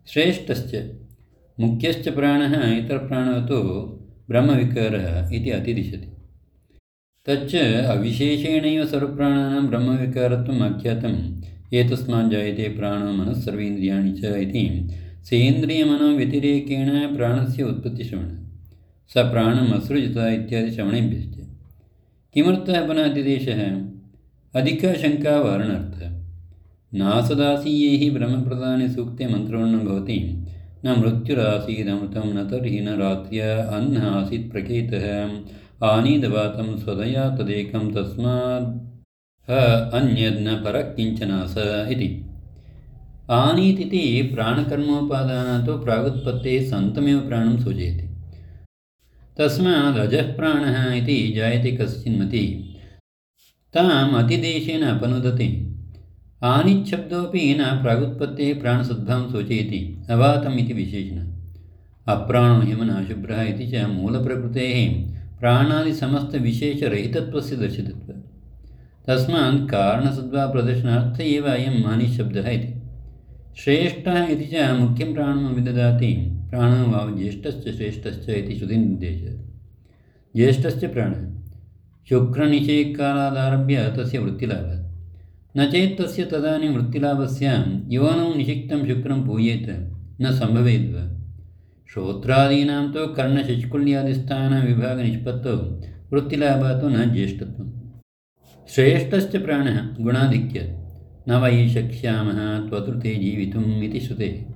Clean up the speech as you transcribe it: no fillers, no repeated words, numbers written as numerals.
श्रेष्ठश्च मुख्यश्च प्राणः इतरप्राणवतो ब्रह्मविकारः इति अतिदिशति। तच्च अविशेषेणैव सर्वप्राणानां ब्रह्मविकारत्वम् आख्यातम्। एतस्मात् जायते प्राणो मनः सर्वेन्द्रियाणि च इति सेन्द्रियमनोव्यतिरेकेण प्राणस्य उत्पत्तिश्रवणः। स प्राणम् असृजत इत्यादि श्रवणेभ्यश्च। किमर्थः पुनः अतिदेशः? अधिकशङ्कावारणार्थः। नासदासीयैः ब्रह्मप्रदाने सूक्ते मन्त्रवर्णनं भवति। न मृत्युरासीदमृतं न तर्हि न रात्र्य अन्नः आसीत् प्रकेतः आनीदवातं स्वदया तदेकं तस्माद् अन्यद् न परः किञ्चनास इति। आनीतिति प्राणकर्मोपादानातो प्रागुत्पत्तेः सन्तमेव प्राणं सूचयति। तस्माद् अजः प्राणः इति जायते कश्चिन्मतिः ताम् अतिदेशेन अपनुदति। आनिच्छब्दोऽपि न प्रागुत्पत्तेः प्राणसद्भावं सूचयति अवातम् इति विशेषणः। अप्राणो ह्यमनाशुभ्रः इति च मूलप्रकृतेः प्राणादिसमस्तविशेषरहितत्वस्य दर्शितत्वात्। तस्मात् कारणसद्भावप्रदर्शनार्थ एव अयम् आनिशब्दः इति। श्रेष्ठः इति च मुख्यं प्राणम् विददाति। प्राणो वाव ज्येष्ठश्च श्रेष्ठश्च इति श्रुतिनिर्देशः। ज्येष्ठश्च प्राणः शुक्रनिषेककालादारभ्य तस्य वृत्तिलाभः। न चेत् तस्य तदानीं वृत्तिलाभस्य योनौ निषिक्तं शुक्रं पूयेत न सम्भवेद्वा। श्रोत्रादीनां तु कर्णशशिकुल्यादिस्थानविभागनिष्पत्तौ वृत्तिलाभः तु न ज्येष्ठत्वम्। श्रेष्ठश्च प्राणः गुणाधिक्यात्। न वै शक्ष्यामः त्वतृते जीवितुम् इति श्रुतेः।